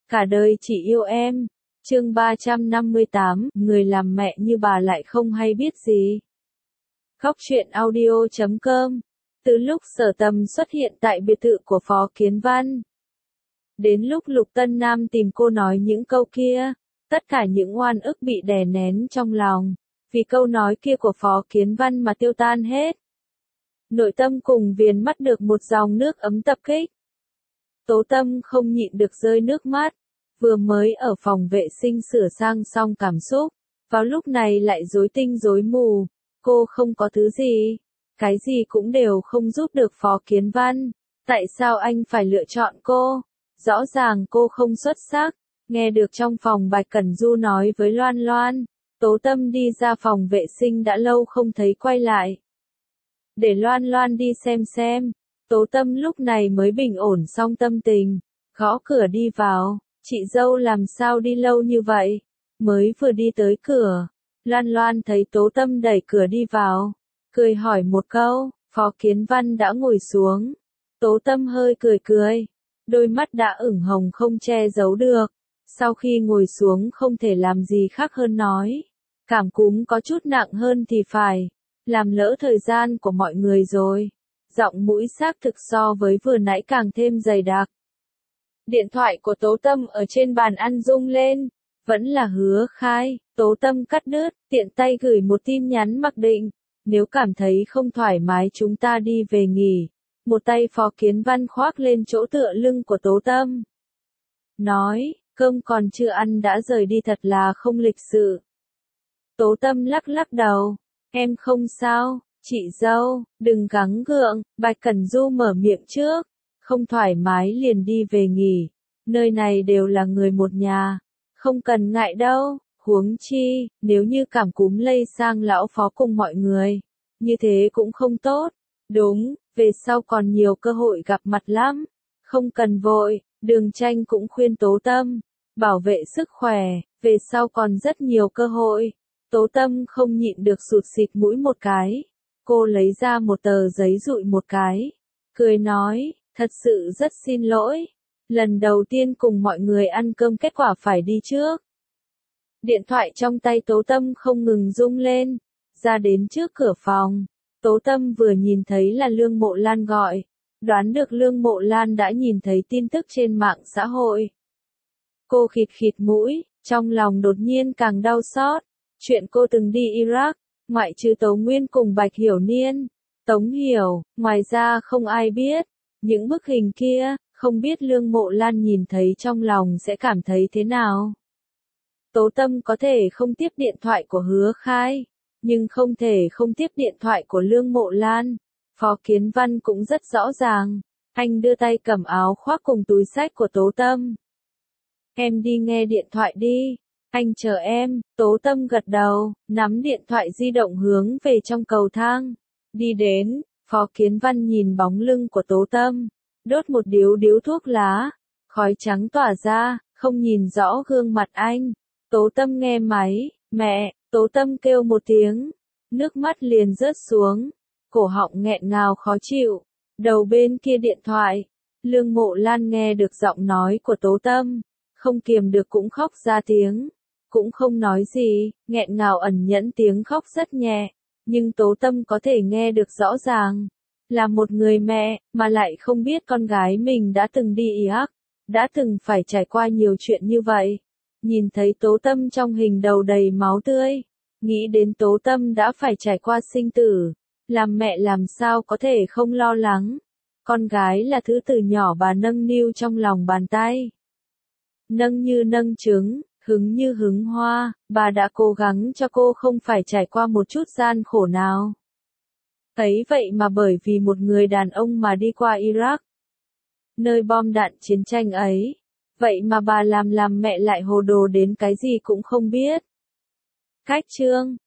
Cả đời chỉ yêu em. Chương 358, người làm mẹ như bà lại không hay biết gì. Góc truyện audio.com. Từ lúc Sở Tầm xuất hiện tại biệt thự của Phó Kiến Văn, đến lúc Lục Tân Nam tìm cô nói những câu kia, tất cả những oan ức bị đè nén trong lòng, vì câu nói kia của Phó Kiến Văn mà tiêu tan hết. Nội tâm cùng viền mắt được một dòng nước ấm tập kích. Tố Tâm không nhịn được rơi nước mắt, vừa mới ở phòng vệ sinh sửa sang xong cảm xúc, vào lúc này lại rối tinh rối mù, cô không có thứ gì, cái gì cũng đều không giúp được Phó Kiến Văn, tại sao anh phải lựa chọn cô? Rõ ràng cô không xuất sắc. Nghe được trong phòng Bạch Cẩn Du nói với Loan Loan, Tố Tâm đi ra phòng vệ sinh đã lâu không thấy quay lại. Để Loan Loan đi xem, Tố Tâm lúc này mới bình ổn xong tâm tình, gõ cửa đi vào, chị dâu làm sao đi lâu như vậy, mới vừa đi tới cửa, Loan Loan thấy Tố Tâm đẩy cửa đi vào, cười hỏi một câu, Phó Kiến Văn đã ngồi xuống, Tố Tâm hơi cười, đôi mắt đã ửng hồng không che giấu được, sau khi ngồi xuống không thể làm gì khác hơn nói, cảm cúm có chút nặng hơn thì phải, làm lỡ thời gian của mọi người rồi. Giọng mũi xác thực so với vừa nãy càng thêm dày đặc. Điện thoại của Tố Tâm ở trên bàn ăn rung lên, vẫn là Hứa Khai, Tố Tâm cắt đứt, tiện tay gửi một tin nhắn mặc định, nếu cảm thấy không thoải mái chúng ta đi về nghỉ. Một tay Phó Kiến Văn khoác lên chỗ tựa lưng của Tố Tâm. Nói, cơm còn chưa ăn đã rời đi thật là không lịch sự. Tố Tâm lắc đầu, em không sao. Chị dâu, đừng gắng gượng, Bạch Cẩn Du mở miệng trước, không thoải mái liền đi về nghỉ, nơi này đều là người một nhà, không cần ngại đâu, huống chi, nếu như cảm cúm lây sang lão Phó cùng mọi người, như thế cũng không tốt, đúng, về sau còn nhiều cơ hội gặp mặt lắm, không cần vội, Đường Tranh cũng khuyên Tố Tâm, bảo vệ sức khỏe, về sau còn rất nhiều cơ hội, Tố Tâm không nhịn được sụt xịt mũi một cái. Cô lấy ra một tờ giấy dụi một cái, cười nói, thật sự rất xin lỗi, lần đầu tiên cùng mọi người ăn cơm kết quả phải đi trước. Điện thoại trong tay Tố Tâm không ngừng rung lên, ra đến trước cửa phòng, Tố Tâm vừa nhìn thấy là Lương Mộ Lan gọi, đoán được Lương Mộ Lan đã nhìn thấy tin tức trên mạng xã hội. Cô khịt mũi, trong lòng đột nhiên càng đau xót, chuyện cô từng đi Iraq. Ngoại trừ Tấu Nguyên cùng Bạch Hiểu Niên, Tống Hiểu, ngoài ra không ai biết. Những bức hình kia, không biết Lương Mộ Lan nhìn thấy trong lòng sẽ cảm thấy thế nào. Tố Tâm có thể không tiếp điện thoại của Hứa Khai, nhưng không thể không tiếp điện thoại của Lương Mộ Lan. Phó Kiến Văn cũng rất rõ ràng, anh đưa tay cầm áo khoác cùng túi xách của Tố Tâm. Em đi nghe điện thoại đi. Anh chờ em, Tố Tâm gật đầu, nắm điện thoại di động hướng về trong cầu thang. Đi đến, Phó Kiến Văn nhìn bóng lưng của Tố Tâm, đốt một điếu thuốc lá, khói trắng tỏa ra, không nhìn rõ gương mặt anh. Tố Tâm nghe máy, mẹ, Tố Tâm kêu một tiếng, nước mắt liền rớt xuống, cổ họng nghẹn ngào khó chịu. Đầu bên kia điện thoại, Lương Mộ Lan nghe được giọng nói của Tố Tâm, không kiềm được cũng khóc ra tiếng. Cũng không nói gì, nghẹn ngào ẩn nhẫn tiếng khóc rất nhẹ, nhưng Tố Tâm có thể nghe được rõ ràng. Là một người mẹ, mà lại không biết con gái mình đã từng đi Iraq, đã từng phải trải qua nhiều chuyện như vậy. Nhìn thấy Tố Tâm trong hình đầu đầy máu tươi, nghĩ đến Tố Tâm đã phải trải qua sinh tử, làm mẹ làm sao có thể không lo lắng. Con gái là thứ từ nhỏ bà nâng niu trong lòng bàn tay. Nâng như nâng trứng. Hứng như hứng hoa, bà đã cố gắng cho cô không phải trải qua một chút gian khổ nào. Ấy vậy mà bởi vì một người đàn ông mà đi qua Iraq, nơi bom đạn chiến tranh ấy, vậy mà bà làm mẹ lại hồ đồ đến cái gì cũng không biết. Cách chương